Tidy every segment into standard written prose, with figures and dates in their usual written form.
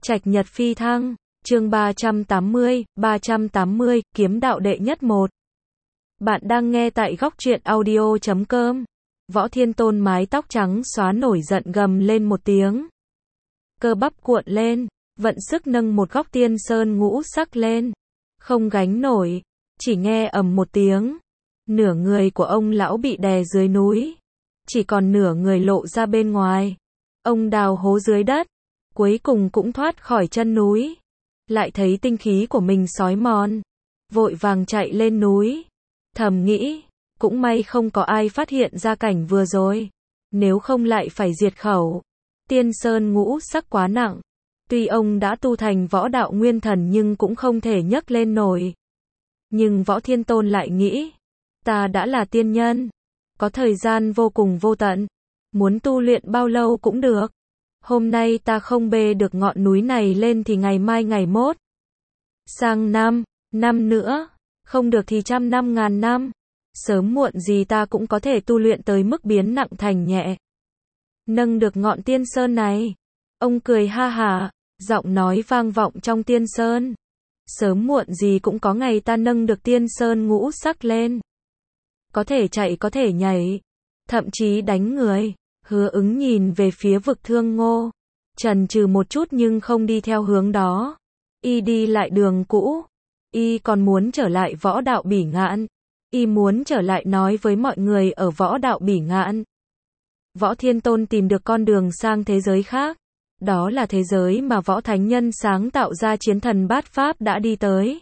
Trạch Nhật phi thăng, chương 380, kiếm đạo đệ nhất 1. Bạn đang nghe tại góc truyện audio.com. Võ Thiên Tôn mái tóc trắng xóa nổi giận gầm lên một tiếng. Cơ bắp cuộn lên, vận sức nâng một góc tiên sơn ngũ sắc lên. Không gánh nổi, chỉ nghe ầm một tiếng. Nửa người của ông lão bị đè dưới núi. Chỉ còn nửa người lộ ra bên ngoài. Ông đào hố dưới đất. Cuối cùng cũng thoát khỏi chân núi. Lại thấy tinh khí của mình xói mòn. Vội vàng chạy lên núi. Thầm nghĩ, cũng may không có ai phát hiện ra cảnh vừa rồi. Nếu không lại phải diệt khẩu. Tiên sơn ngũ sắc quá nặng. Tuy ông đã tu thành võ đạo nguyên thần nhưng cũng không thể nhấc lên nổi. Nhưng Võ Thiên Tôn lại nghĩ, ta đã là tiên nhân. Có thời gian vô cùng vô tận. Muốn tu luyện bao lâu cũng được. Hôm nay ta không bê được ngọn núi này lên thì ngày mai ngày mốt. Sang năm nữa, không được thì 100 năm ngàn năm. Sớm muộn gì ta cũng có thể tu luyện tới mức biến nặng thành nhẹ. Nâng được ngọn tiên sơn này. Ông cười ha hả, giọng nói vang vọng trong tiên sơn. Sớm muộn gì cũng có ngày ta nâng được tiên sơn ngũ sắc lên. Có thể chạy có thể nhảy, thậm chí đánh người. Hứa Ứng nhìn về phía vực Thương Ngô. Chần chừ một chút nhưng không đi theo hướng đó. Y đi lại đường cũ. Y còn muốn trở lại võ đạo Bỉ Ngạn. Y muốn trở lại nói với mọi người ở võ đạo Bỉ Ngạn. Võ Thiên Tôn tìm được con đường sang thế giới khác. Đó là thế giới mà Võ Thánh Nhân sáng tạo ra chiến thần bát pháp đã đi tới.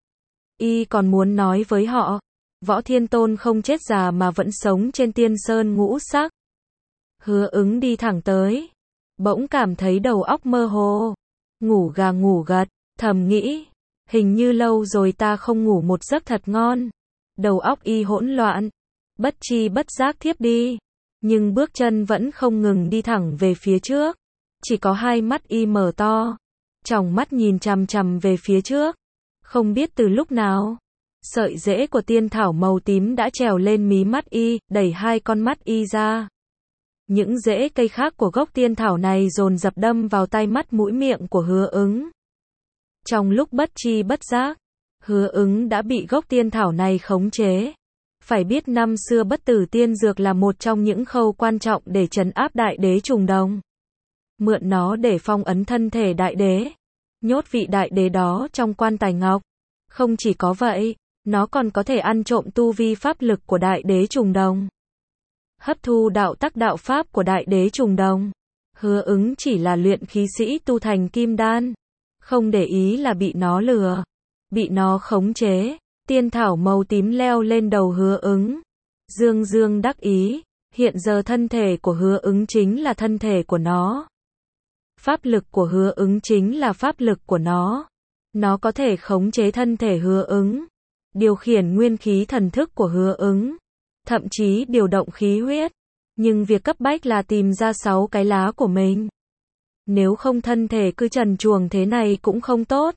Y còn muốn nói với họ, Võ Thiên Tôn không chết già mà vẫn sống trên tiên sơn ngũ sắc. Hứa Ứng đi thẳng tới. Bỗng cảm thấy đầu óc mơ hồ. Ngủ gà ngủ gật, thầm nghĩ. Hình như lâu rồi ta không ngủ một giấc thật ngon. Đầu óc y hỗn loạn. Bất tri bất giác thiếp đi. Nhưng bước chân vẫn không ngừng đi thẳng về phía trước. Chỉ có hai mắt y mở to. Tròng mắt nhìn chằm chằm về phía trước. Không biết từ lúc nào. Sợi rễ của tiên thảo màu tím đã trèo lên mí mắt y, đẩy hai con mắt y ra. Những rễ cây khác của gốc tiên thảo này dồn dập đâm vào tai mắt mũi miệng của Hứa Ứng. Trong lúc bất tri bất giác, Hứa Ứng đã bị gốc tiên thảo này khống chế. Phải biết năm xưa bất tử tiên dược là một trong những khâu quan trọng để trấn áp đại đế trùng đồng. Mượn nó để phong ấn thân thể đại đế. Nhốt vị đại đế đó trong quan tài ngọc. Không chỉ có vậy, nó còn có thể ăn trộm tu vi pháp lực của đại đế trùng đồng. Hấp thu đạo tắc đạo pháp của đại đế trùng đồng. Hứa Ứng chỉ là luyện khí sĩ tu thành kim đan. Không để ý là bị nó lừa. Bị nó khống chế. Tiên thảo màu tím leo lên đầu Hứa Ứng. Dương dương đắc ý. Hiện giờ thân thể của Hứa Ứng chính là thân thể của nó. Pháp lực của Hứa Ứng chính là pháp lực của nó. Nó có thể khống chế thân thể Hứa Ứng. Điều khiển nguyên khí thần thức của Hứa Ứng. Thậm chí điều động khí huyết. Nhưng việc cấp bách là tìm ra 6 cái lá của mình. Nếu không thân thể cứ trần truồng thế này cũng không tốt.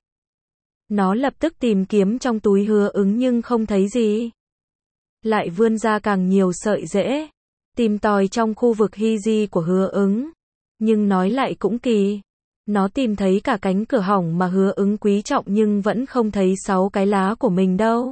Nó lập tức tìm kiếm trong túi Hứa Ứng nhưng không thấy gì. Lại vươn ra càng nhiều sợi rễ. Tìm tòi trong khu vực hy di của Hứa Ứng. Nhưng nói lại cũng kỳ. Nó tìm thấy cả cánh cửa hỏng mà Hứa Ứng quý trọng nhưng vẫn không thấy 6 cái lá của mình đâu.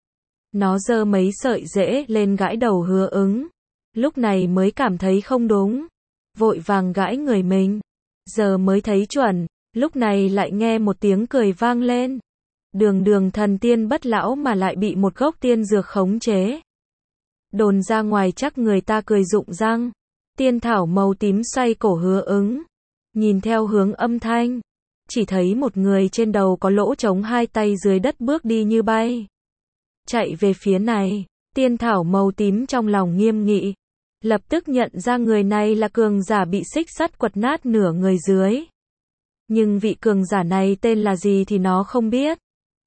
Nó giơ mấy sợi rễ lên gãi đầu Hứa Ứng. Lúc này mới cảm thấy không đúng. Vội vàng gãi người mình. Giờ mới thấy chuẩn. Lúc này lại nghe một tiếng cười vang lên. Đường thần tiên bất lão mà lại bị một gốc tiên dược khống chế. Đồn ra ngoài chắc người ta cười rụng răng. Tiên thảo màu tím xoay cổ Hứa Ứng. Nhìn theo hướng âm thanh. Chỉ thấy một người trên đầu có lỗ trống hai tay dưới đất bước đi như bay. Chạy về phía này. Tiên thảo màu tím trong lòng nghiêm nghị. Lập tức nhận ra người này là cường giả bị xích sắt quật nát nửa người dưới. Nhưng vị cường giả này tên là gì thì nó không biết.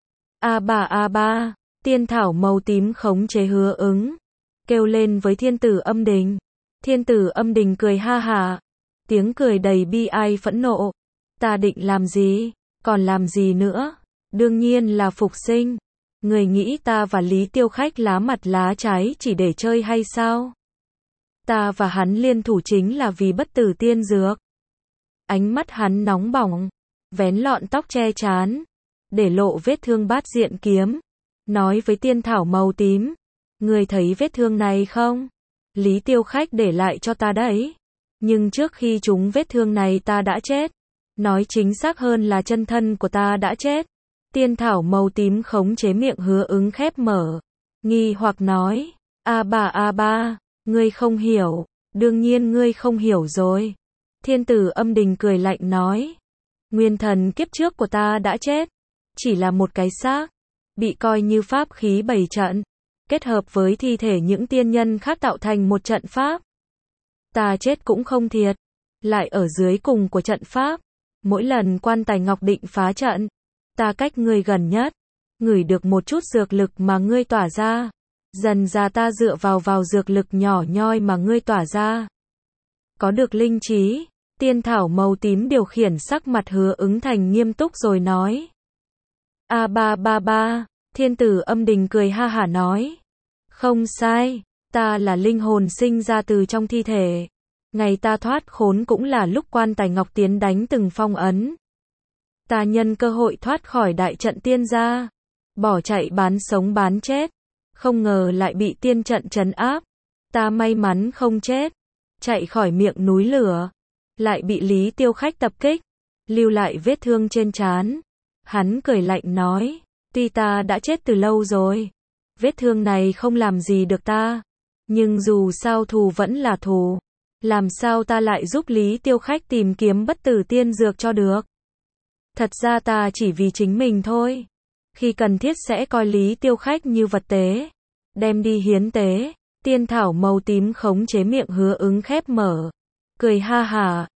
A ba, tiên thảo màu tím khống chế Hứa Ứng. Kêu lên với thiên tử Âm Đình. Thiên tử Âm Đình cười ha hả. Tiếng cười đầy bi ai phẫn nộ. Ta định làm gì? Còn làm gì nữa? Đương nhiên là phục sinh. Người nghĩ ta và Lý Tiêu Khách lá mặt lá trái chỉ để chơi hay sao? Ta và hắn liên thủ chính là vì bất tử tiên dược. Ánh mắt hắn nóng bỏng. vén lọn tóc che trán, để lộ vết thương bát diện kiếm, nói với tiên thảo màu tím, ngươi thấy vết thương này không? Lý Tiêu Khách để lại cho ta đấy. Nhưng trước khi trúng vết thương này ta đã chết. Nói chính xác hơn là chân thân của ta đã chết. Tiên thảo màu tím khống chế miệng Hứa Ứng khép mở. Nghi hoặc nói, a ba, ngươi không hiểu. Đương nhiên ngươi không hiểu rồi. Thiên tử Âm Đình cười lạnh nói, nguyên thần kiếp trước của ta đã chết. Chỉ là một cái xác, bị coi như pháp khí bày trận, kết hợp với thi thể những tiên nhân khác tạo thành một trận pháp. Ta chết cũng không thiệt, lại ở dưới cùng của trận pháp. Mỗi lần quan tài ngọc định phá trận, ta cách ngươi gần nhất, ngửi được một chút dược lực mà ngươi tỏa ra. Dần ra ta dựa vào dược lực nhỏ nhoi mà ngươi tỏa ra. Có được linh trí, tiên thảo màu tím điều khiển sắc mặt Hứa Ứng thành nghiêm túc rồi nói. A ba, Thiên tử Âm Đình cười ha hả nói. Không sai, ta là linh hồn sinh ra từ trong thi thể. Ngày ta thoát khốn cũng là lúc quan tài ngọc tiến đánh từng phong ấn. Ta nhân cơ hội thoát khỏi đại trận tiên gia, bỏ chạy bán sống bán chết. Không ngờ lại bị tiên trận trấn áp. Ta may mắn không chết, chạy khỏi miệng núi lửa. Lại bị Lý Tiêu Khách tập kích, lưu lại vết thương trên trán. Hắn cười lạnh nói, tuy ta đã chết từ lâu rồi, vết thương này không làm gì được ta. Nhưng dù sao thù vẫn là thù. Làm sao ta lại giúp Lý Tiêu Khách tìm kiếm bất tử tiên dược cho được? Thật ra ta chỉ vì chính mình thôi. Khi cần thiết sẽ coi Lý Tiêu Khách như vật tế, đem đi hiến tế. Tiên thảo màu tím khống chế miệng Hứa Ứng khép mở, cười ha hả,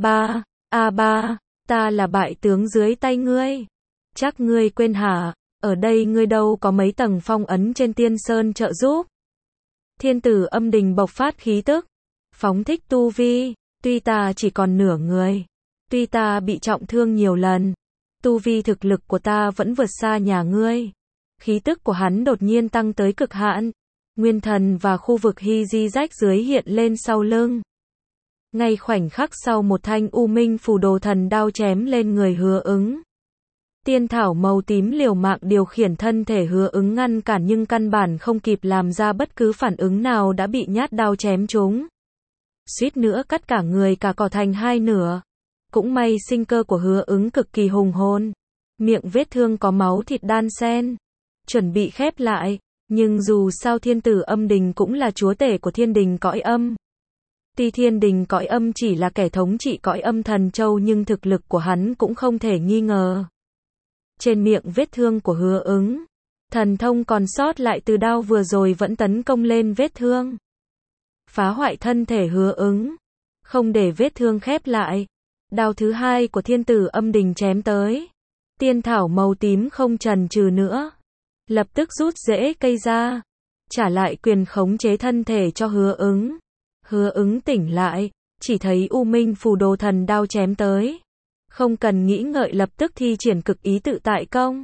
a ba, ta là bại tướng dưới tay ngươi. Chắc ngươi quên hả, ở đây ngươi đâu có mấy tầng phong ấn trên tiên sơn trợ giúp. Thiên tử Âm Đình bộc phát khí tức, phóng thích tu vi, tuy ta chỉ còn nửa người, tuy ta bị trọng thương nhiều lần, tu vi thực lực của ta vẫn vượt xa nhà ngươi. Khí tức của hắn đột nhiên tăng tới cực hạn, nguyên thần và khu vực hy di rách dưới hiện lên sau lưng. Ngay khoảnh khắc sau một thanh U Minh Phù Đồ Thần đao chém lên người Hứa Ứng. Tiên thảo màu tím liều mạng điều khiển thân thể Hứa Ứng ngăn cản nhưng căn bản không kịp làm ra bất cứ phản ứng nào đã bị nhát đao chém trúng. Suýt nữa cắt cả người cả cỏ thành hai nửa. Cũng may sinh cơ của Hứa Ứng cực kỳ hùng hồn. Miệng vết thương có máu thịt đan xen, chuẩn bị khép lại. Nhưng dù sao Thiên tử Âm Đình cũng là chúa tể của thiên đình cõi âm. Tuy thiên đình cõi âm chỉ là kẻ thống trị cõi âm Thần Châu nhưng thực lực của hắn cũng không thể nghi ngờ. Trên miệng vết thương của Hứa Ứng, thần thông còn sót lại từ đao vừa rồi vẫn tấn công lên vết thương, phá hoại thân thể Hứa Ứng, không để vết thương khép lại. Đao thứ hai của Thiên tử Âm Đình chém tới. Tiên thảo màu tím không chần chừ nữa, lập tức rút rễ cây ra, trả lại quyền khống chế thân thể cho Hứa Ứng. Hứa Ứng tỉnh lại, chỉ thấy U Minh Phù Đồ Thần đao chém tới. Không cần nghĩ ngợi lập tức thi triển cực ý tự tại công.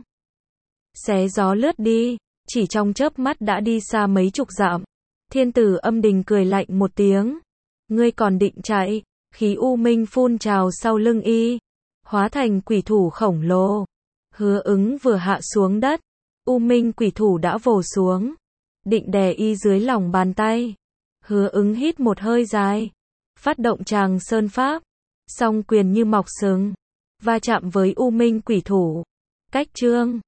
Xé gió lướt đi, chỉ trong chớp mắt đã đi xa mấy chục dặm. Thiên tử Âm Đình cười lạnh một tiếng. Ngươi còn định chạy? Khí U Minh phun trào sau lưng y, hóa thành quỷ thủ khổng lồ. Hứa Ứng vừa hạ xuống đất, U Minh quỷ thủ đã vồ xuống, định đè y dưới lòng bàn tay. Hứa Ứng hít một hơi dài, phát động Tràng Sơn Pháp, song quyền như mọc sừng, va chạm với U Minh quỷ thủ. Cách chương